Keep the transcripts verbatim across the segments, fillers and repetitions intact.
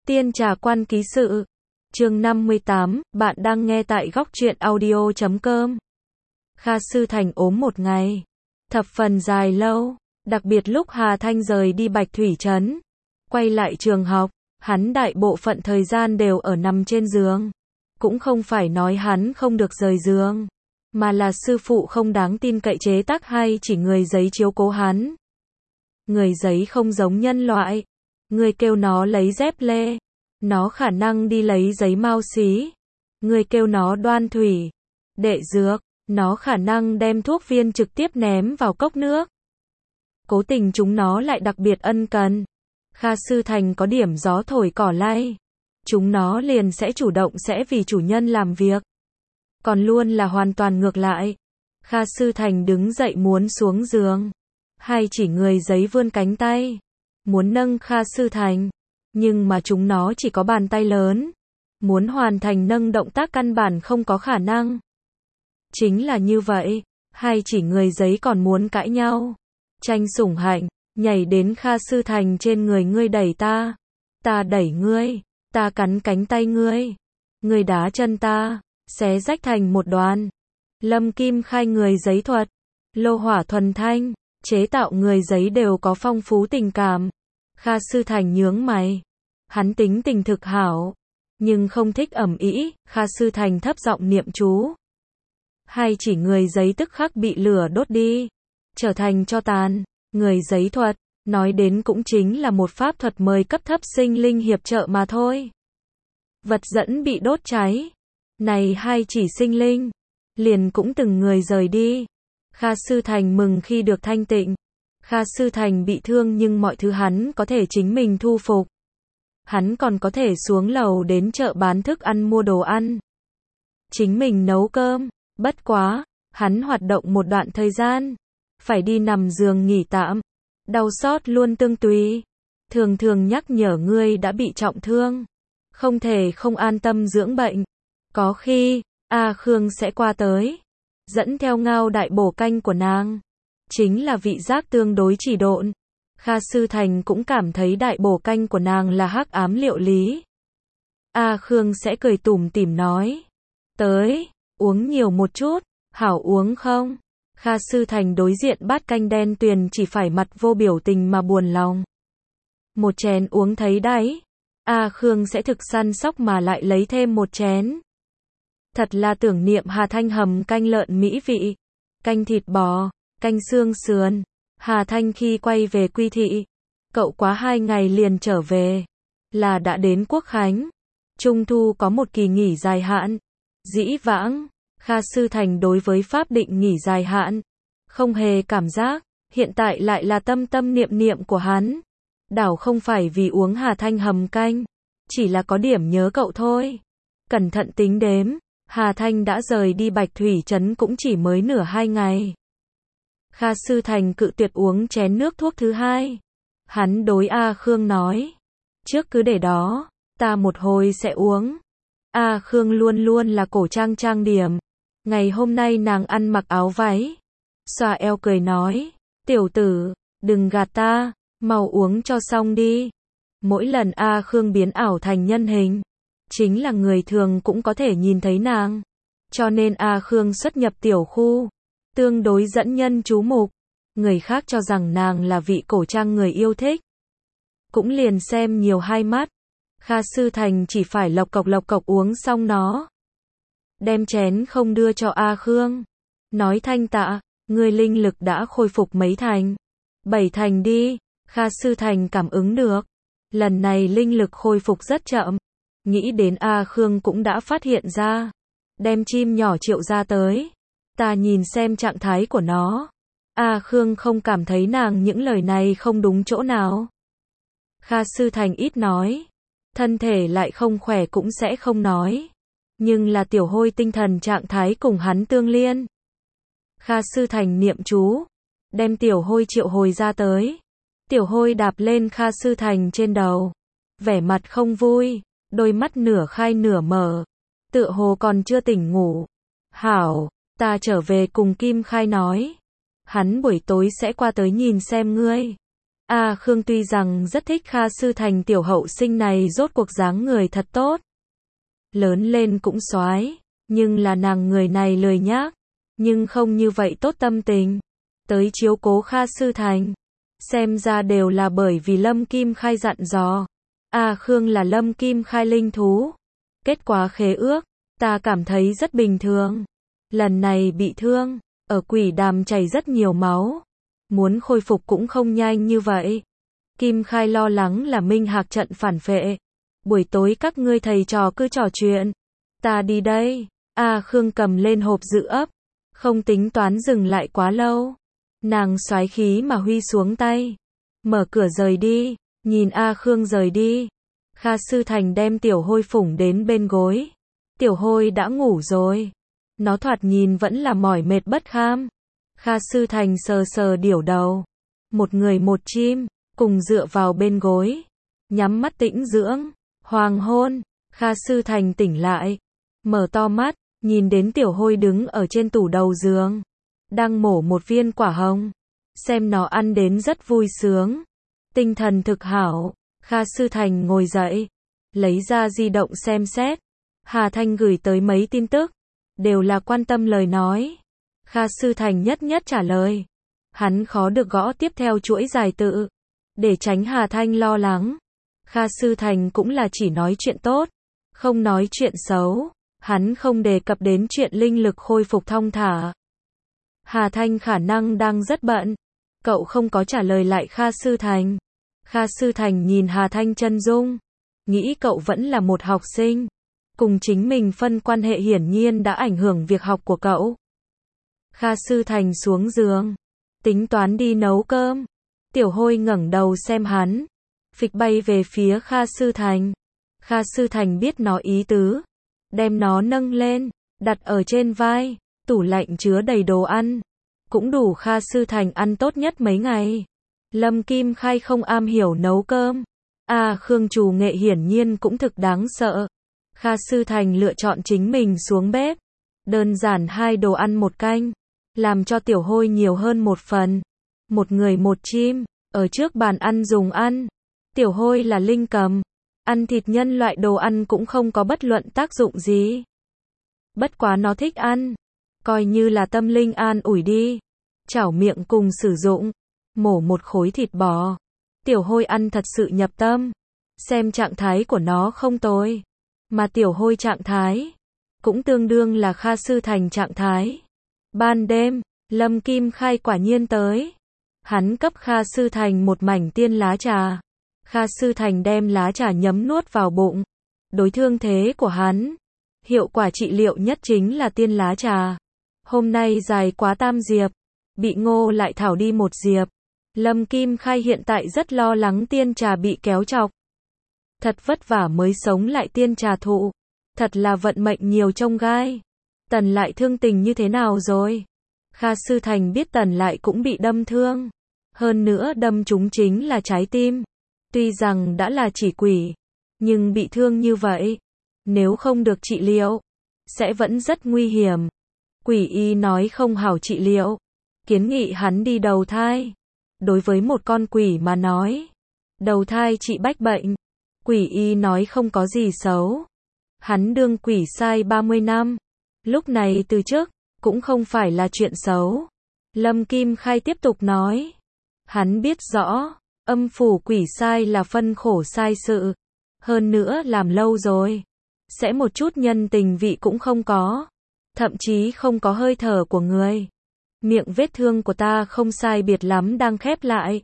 Tiên Trà Quan Ký Sự. Chương năm mươi tám, bạn đang nghe tại góc truyện audio chấm com. Kha Sư Thành ốm một ngày, thập phần dài lâu, đặc biệt lúc Hà Thanh rời đi Bạch Thủy Trấn, quay lại trường học, hắn đại bộ phận thời gian đều ở nằm trên giường. Cũng không phải nói hắn không được rời giường, mà là sư phụ không đáng tin cậy chế tác hay chỉ người giấy chiếu cố hắn. Người giấy không giống nhân loại. Người kêu nó lấy dép lê, nó khả năng đi lấy giấy mao xí. Người kêu nó đoan thủy, đệ dược, nó khả năng đem thuốc viên trực tiếp ném vào cốc nước. Cố tình chúng nó lại đặc biệt ân cần. Kha Sư Thành có điểm gió thổi cỏ lay, chúng nó liền sẽ chủ động sẽ vì chủ nhân làm việc. Còn luôn là hoàn toàn ngược lại. Kha Sư Thành đứng dậy muốn xuống giường, hay chỉ người giấy vươn cánh tay muốn nâng Kha Sư Thành, nhưng mà chúng nó chỉ có bàn tay lớn, muốn hoàn thành nâng động tác căn bản không có khả năng. Chính là như vậy, hay chỉ người giấy còn muốn cãi nhau, tranh sủng hạnh, nhảy đến Kha Sư Thành trên người, ngươi đẩy ta, ta đẩy ngươi, ta cắn cánh tay ngươi, ngươi đá chân ta, xé rách thành một đoàn. Lâm Kim khai người giấy thuật, lô hỏa thuần thanh, chế tạo người giấy đều có phong phú tình cảm. Kha Sư Thành nhướng mày, hắn tính tình thực hảo, nhưng không thích ầm ĩ. Kha Sư Thành thấp giọng niệm chú, hay chỉ người giấy tức khắc bị lửa đốt đi, trở thành tro tàn. Người giấy thuật, nói đến cũng chính là một pháp thuật mời cấp thấp sinh linh hiệp trợ mà thôi. Vật dẫn bị đốt cháy, này hay chỉ sinh linh, liền cũng từng người rời đi. Kha Sư Thành mừng khi được thanh tịnh. Kha Sư Thành bị thương nhưng mọi thứ hắn có thể chính mình thu phục. Hắn còn có thể xuống lầu đến chợ bán thức ăn mua đồ ăn, chính mình nấu cơm. Bất quá, hắn hoạt động một đoạn thời gian, phải đi nằm giường nghỉ tạm. Đau xót luôn tương tùy, thường thường nhắc nhở ngươi đã bị trọng thương, không thể không an tâm dưỡng bệnh. Có khi, A Khương sẽ qua tới, dẫn theo ngao đại bổ canh của nàng, chính là vị giác tương đối chỉ độn. Kha Sư Thành cũng cảm thấy đại bổ canh của nàng là hắc ám liệu lý. A Khương sẽ cười tủm tỉm nói, tới, uống nhiều một chút, hảo uống không? Kha Sư Thành đối diện bát canh đen tuyền chỉ phải mặt vô biểu tình mà buồn lòng. Một chén uống thấy đáy, A Khương sẽ thực săn sóc mà lại lấy thêm một chén. Thật là tưởng niệm Hà Thanh hầm canh lợn mỹ vị, canh thịt bò, canh xương sườn. Hà Thanh khi quay về Quy Thị, cậu quá hai ngày liền trở về, là đã đến Quốc Khánh. Trung thu có một kỳ nghỉ dài hạn. Dĩ vãng, Kha Sư Thành đối với pháp định nghỉ dài hạn không hề cảm giác, hiện tại lại là tâm tâm niệm niệm của hắn. Đảo không phải vì uống Hà Thanh hầm canh, chỉ là có điểm nhớ cậu thôi. Cẩn thận tính đếm, Hà Thanh đã rời đi Bạch Thủy Trấn cũng chỉ mới nửa hai ngày. Kha Sư Thành cự tuyệt uống chén nước thuốc thứ hai. Hắn đối A Khương nói, trước cứ để đó, ta một hồi sẽ uống. A Khương luôn luôn là cổ trang trang điểm. Ngày hôm nay nàng ăn mặc áo váy, xòa eo cười nói, tiểu tử, đừng gạt ta, mau uống cho xong đi. Mỗi lần A Khương biến ảo thành nhân hình, chính là người thường cũng có thể nhìn thấy nàng. Cho nên A Khương xuất nhập tiểu khu, tương đối dẫn nhân chú mục. Người khác cho rằng nàng là vị cổ trang người yêu thích, cũng liền xem nhiều hai mắt. Kha Sư Thành chỉ phải lộc cộc lộc cộc uống xong nó, đem chén không đưa cho A Khương, nói thanh tạ, ngươi linh lực đã khôi phục mấy thành? Bảy thành đi. Kha Sư Thành cảm ứng được, lần này linh lực khôi phục rất chậm. Nghĩ đến A Khương cũng đã phát hiện ra, đem chim nhỏ triệu ra tới, ta nhìn xem trạng thái của nó. A Khương không cảm thấy nàng những lời này không đúng chỗ nào. Kha Sư Thành ít nói, thân thể lại không khỏe cũng sẽ không nói, nhưng là tiểu hôi tinh thần trạng thái cùng hắn tương liên. Kha Sư Thành niệm chú, đem tiểu hôi triệu hồi ra tới. Tiểu hôi đạp lên Kha Sư Thành trên đầu, vẻ mặt không vui, đôi mắt nửa khai nửa mở, tựa hồ còn chưa tỉnh ngủ. Hảo, ta trở về cùng Kim Khai nói, hắn buổi tối sẽ qua tới nhìn xem ngươi. A Khương tuy rằng rất thích Kha Sư Thành tiểu hậu sinh này, rốt cuộc dáng người thật tốt. Lớn lên cũng soái, nhưng là nàng người này lười nhác, nhưng không như vậy tốt tâm tình. Tới chiếu cố Kha Sư Thành. Xem ra đều là bởi vì Lâm Kim Khai dặn dò. A Khương là Lâm Kim Khai linh thú. Kết quả khế ước, ta cảm thấy rất bình thường. Lần này bị thương, ở quỷ đàm chảy rất nhiều máu. Muốn khôi phục cũng không nhanh như vậy. Kim Khai lo lắng là Minh Hạc trận phản vệ. Buổi tối các ngươi thầy trò cứ trò chuyện. Ta đi đây. A Khương cầm lên hộp dự ấp. Không tính toán dừng lại quá lâu. Nàng xoái khí mà huy xuống tay. Mở cửa rời đi. Nhìn A Khương rời đi. Kha Sư Thành đem Tiểu Hôi phủng đến bên gối. Tiểu Hôi đã ngủ rồi. Nó thoạt nhìn vẫn là mỏi mệt bất kham. Kha Sư Thành sờ sờ điểu đầu. Một người một chim, cùng dựa vào bên gối. Nhắm mắt tĩnh dưỡng. Hoàng hôn, Kha Sư Thành tỉnh lại. Mở to mắt, nhìn đến Tiểu Hôi đứng ở trên tủ đầu giường. Đang mổ một viên quả hồng. Xem nó ăn đến rất vui sướng. Tinh thần thực hảo. Kha Sư Thành ngồi dậy. Lấy ra di động xem xét. Hà Thanh gửi tới mấy tin tức. Đều là quan tâm lời nói. Kha Sư Thành nhất nhất trả lời. Hắn khó được gõ tiếp theo chuỗi dài tự. Để tránh Hà Thanh lo lắng. Kha Sư Thành cũng là chỉ nói chuyện tốt. Không nói chuyện xấu. Hắn không đề cập đến chuyện linh lực khôi phục thong thả. Hà Thanh khả năng đang rất bận. Cậu không có trả lời lại Kha Sư Thành. Kha Sư Thành nhìn Hà Thanh chân dung. Nghĩ cậu vẫn là một học sinh. Cùng chính mình phân quan hệ hiển nhiên đã ảnh hưởng việc học của cậu. Kha Sư Thành xuống giường. Tính toán đi nấu cơm. Tiểu Hôi ngẩng đầu xem hắn. Phịch bay về phía Kha Sư Thành. Kha Sư Thành biết nó ý tứ. Đem nó nâng lên. Đặt ở trên vai. Tủ lạnh chứa đầy đồ ăn. Cũng đủ Kha Sư Thành ăn tốt nhất mấy ngày. Lâm Kim Khai không am hiểu nấu cơm. A Khương chủ nghệ hiển nhiên cũng thực đáng sợ. Kha Sư Thành lựa chọn chính mình xuống bếp. Đơn giản hai đồ ăn một canh. Làm cho Tiểu Hôi nhiều hơn một phần. Một người một chim. Ở trước bàn ăn dùng ăn. Tiểu Hôi là linh cầm. Ăn thịt nhân loại đồ ăn cũng không có bất luận tác dụng gì. Bất quá nó thích ăn. Coi như là tâm linh an ủi đi. Chảo miệng cùng sử dụng. Mổ một khối thịt bò. Tiểu Hôi ăn thật sự nhập tâm. Xem trạng thái của nó không tồi. Mà Tiểu Hôi trạng thái cũng tương đương là Kha Sư Thành trạng thái. Ban đêm, Lâm Kim Khai quả nhiên tới. Hắn cấp Kha Sư Thành một mảnh tiên lá trà. Kha Sư Thành đem lá trà nhấm nuốt vào bụng. Đối thương thế của hắn, hiệu quả trị liệu nhất chính là tiên lá trà. Hôm nay dài quá tam diệp. Bị Ngô lại thảo đi một diệp. Lâm Kim Khai hiện tại rất lo lắng tiên trà bị kéo chọc. Thật vất vả mới sống lại tiên trà thụ. Thật là vận mệnh nhiều trông gai. Tần lại thương tình như thế nào rồi? Kha Sư Thành biết Tần lại cũng bị đâm thương. Hơn nữa đâm trúng chính là trái tim. Tuy rằng đã là chỉ quỷ. Nhưng bị thương như vậy. Nếu không được trị liệu. Sẽ vẫn rất nguy hiểm. Quỷ y nói không hảo trị liệu. Kiến nghị hắn đi đầu thai. Đối với một con quỷ mà nói. Đầu thai trị bách bệnh. Quỷ y nói không có gì xấu. Hắn đương quỷ sai ba mươi năm. Lúc này từ trước, cũng không phải là chuyện xấu. Lâm Kim Khai tiếp tục nói. Hắn biết rõ, âm phủ quỷ sai là phân khổ sai sự. Hơn nữa làm lâu rồi. Sẽ một chút nhân tình vị cũng không có. Thậm chí không có hơi thở của người. Miệng vết thương của ta không sai biệt lắm đang khép lại.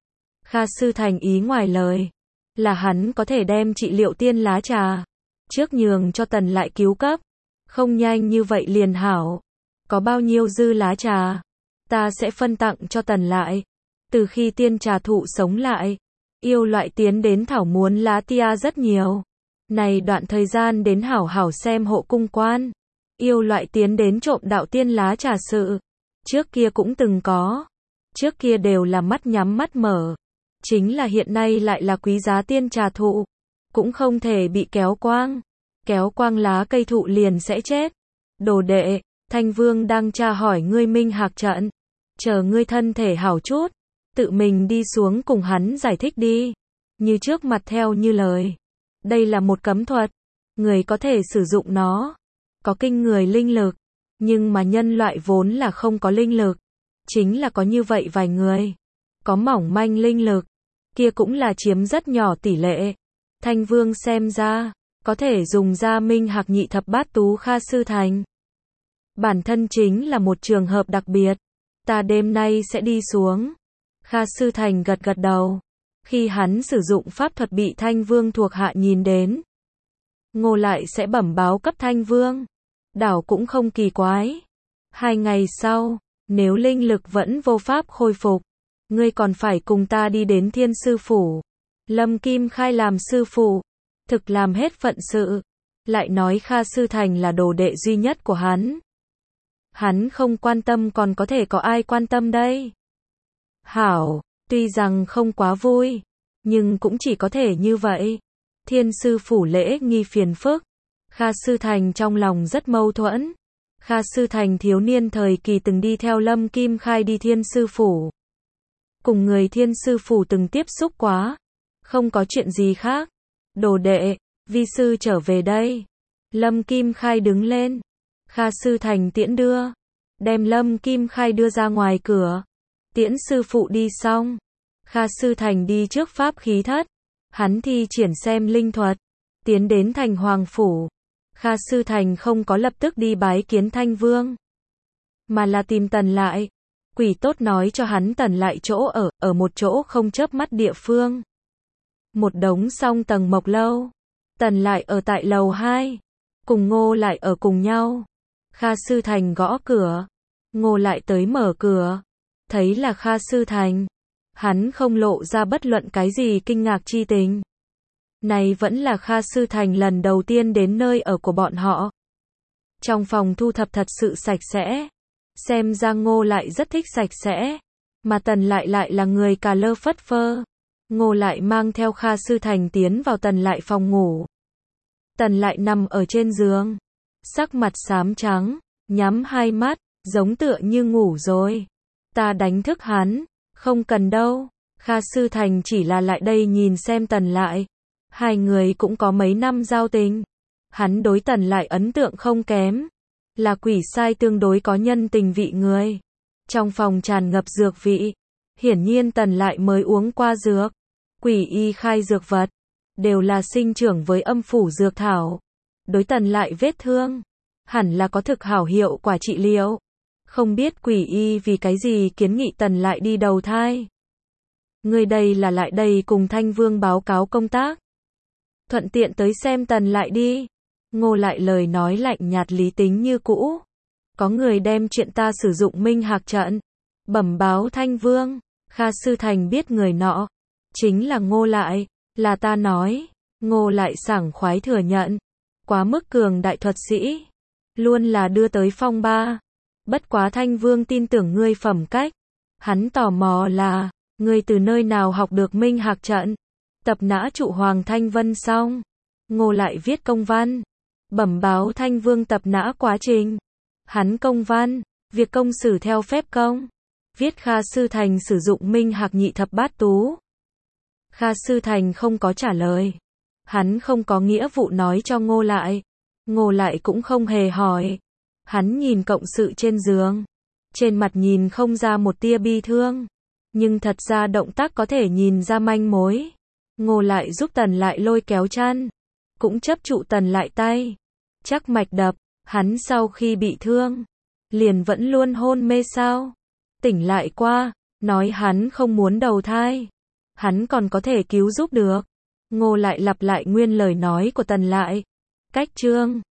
Kha Sư Thành ý ngoài lời. Là hắn có thể đem trị liệu tiên lá trà. Trước nhường cho Tần lại cứu cấp. Không nhanh như vậy liền hảo. Có bao nhiêu dư lá trà. Ta sẽ phân tặng cho Tần lại. Từ khi tiên trà thụ sống lại. Yêu loại tiến đến thảo muốn lá tia rất nhiều. Này đoạn thời gian đến hảo hảo xem hộ cung quan. Yêu loại tiến đến trộm đạo tiên lá trà sự. Trước kia cũng từng có. Trước kia đều là mắt nhắm mắt mở. Chính là hiện nay lại là quý giá tiên trà thụ. Cũng không thể bị kéo quang. Kéo quang lá cây thụ liền sẽ chết. Đồ đệ, Thanh Vương đang tra hỏi ngươi Minh Hạc trận. Chờ ngươi thân thể hảo chút. Tự mình đi xuống cùng hắn giải thích đi. Như trước mặt theo như lời. Đây là một cấm thuật. Người có thể sử dụng nó. Có kinh người linh lực. Nhưng mà nhân loại vốn là không có linh lực. Chính là có như vậy vài người. Có mỏng manh linh lực. Kia cũng là chiếm rất nhỏ tỷ lệ. Thanh Vương xem ra. Có thể dùng ra minh hạc nhị thập bát tú Kha Sư Thành. Bản thân chính là một trường hợp đặc biệt. Ta đêm nay sẽ đi xuống. Kha Sư Thành gật gật đầu. Khi hắn sử dụng pháp thuật bị Thanh Vương thuộc hạ nhìn đến. Ngô lại sẽ bẩm báo cấp Thanh Vương. Đảo cũng không kỳ quái. Hai ngày sau, nếu linh lực vẫn vô pháp khôi phục, ngươi còn phải cùng ta đi đến Thiên Sư Phủ. Lâm Kim Khai làm sư phụ, thực làm hết phận sự. Lại nói Kha Sư Thành là đồ đệ duy nhất của hắn. Hắn không quan tâm còn có thể có ai quan tâm đây. Hảo, tuy rằng không quá vui, nhưng cũng chỉ có thể như vậy. Thiên Sư Phủ lễ nghi phiền phức. Kha Sư Thành trong lòng rất mâu thuẫn. Kha Sư Thành thiếu niên thời kỳ từng đi theo Lâm Kim Khai đi Thiên Sư Phủ. Cùng người Thiên Sư Phủ từng tiếp xúc quá. Không có chuyện gì khác. Đồ đệ, vi sư trở về đây. Lâm Kim Khai đứng lên. Kha Sư Thành tiễn đưa. Đem Lâm Kim Khai đưa ra ngoài cửa. Tiễn sư phụ đi xong. Kha Sư Thành đi trước pháp khí thất. Hắn thi triển xem linh thuật. Tiến đến thành Hoàng Phủ. Kha Sư Thành không có lập tức đi bái kiến Thanh Vương. Mà là tìm Tần Lại. Quỷ tốt nói cho hắn Tần Lại chỗ ở, ở một chỗ không chớp mắt địa phương. Một đống song tầng mộc lâu. Tần Lại ở tại lầu hai. Cùng Ngô Lại ở cùng nhau. Kha Sư Thành gõ cửa. Ngô Lại tới mở cửa. Thấy là Kha Sư Thành. Hắn không lộ ra bất luận cái gì kinh ngạc chi tình. Này vẫn là Kha Sư Thành lần đầu tiên đến nơi ở của bọn họ. Trong phòng thu thập thật sự sạch sẽ. Xem ra Ngô Lại rất thích sạch sẽ. Mà Tần Lại lại là người cà lơ phất phơ. Ngô Lại mang theo Kha Sư Thành tiến vào Tần Lại phòng ngủ. Tần Lại nằm ở trên giường. Sắc mặt xám trắng. Nhắm hai mắt. Giống tựa như ngủ rồi. Ta đánh thức hắn. Không cần đâu. Kha Sư Thành chỉ là lại đây nhìn xem Tần Lại. Hai người cũng có mấy năm giao tình. Hắn đối Tần Lại ấn tượng không kém. Là quỷ sai tương đối có nhân tình vị người. Trong phòng tràn ngập dược vị. Hiển nhiên Tần Lại mới uống qua dược. Quỷ y khai dược vật. Đều là sinh trưởng với âm phủ dược thảo. Đối Tần Lại vết thương. Hẳn là có thực hảo hiệu quả trị liệu. Không biết quỷ y vì cái gì kiến nghị Tần Lại đi đầu thai. Người đây là lại đây cùng Thanh Vương báo cáo công tác. Thuận tiện tới xem Tần Lại đi. Ngô Lại lời nói lạnh nhạt lý tính như cũ. Có người đem chuyện ta sử dụng minh hạc trận. Bẩm báo Thanh Vương. Kha Sư Thành biết người nọ. Chính là Ngô Lại. Là ta nói. Ngô Lại sảng khoái thừa nhận. Quá mức cường đại thuật sĩ. Luôn là đưa tới phong ba. Bất quá Thanh Vương tin tưởng ngươi phẩm cách. Hắn tò mò là. Ngươi từ nơi nào học được minh hạc trận. Tập nã trụ Hoàng Thanh Vân xong. Ngô Lại viết công văn. Bẩm báo Thanh Vương tập nã quá trình. Hắn công văn. Việc công xử theo phép công. Viết Kha Sư Thành sử dụng minh hạc nhị thập bát tú. Kha Sư Thành không có trả lời. Hắn không có nghĩa vụ nói cho Ngô Lại. Ngô Lại cũng không hề hỏi. Hắn nhìn cộng sự trên giường. Trên mặt nhìn không ra một tia bi thương. Nhưng thật ra động tác có thể nhìn ra manh mối. Ngô Lại giúp Tần Lại lôi kéo chăn. Cũng chấp trụ Tần Lại tay. Chắc mạch đập. Hắn sau khi bị thương. Liền vẫn luôn hôn mê sao. Tỉnh lại qua. Nói hắn không muốn đầu thai. Hắn còn có thể cứu giúp được. Ngô Lại lặp lại nguyên lời nói của Tần Lại. Cách chương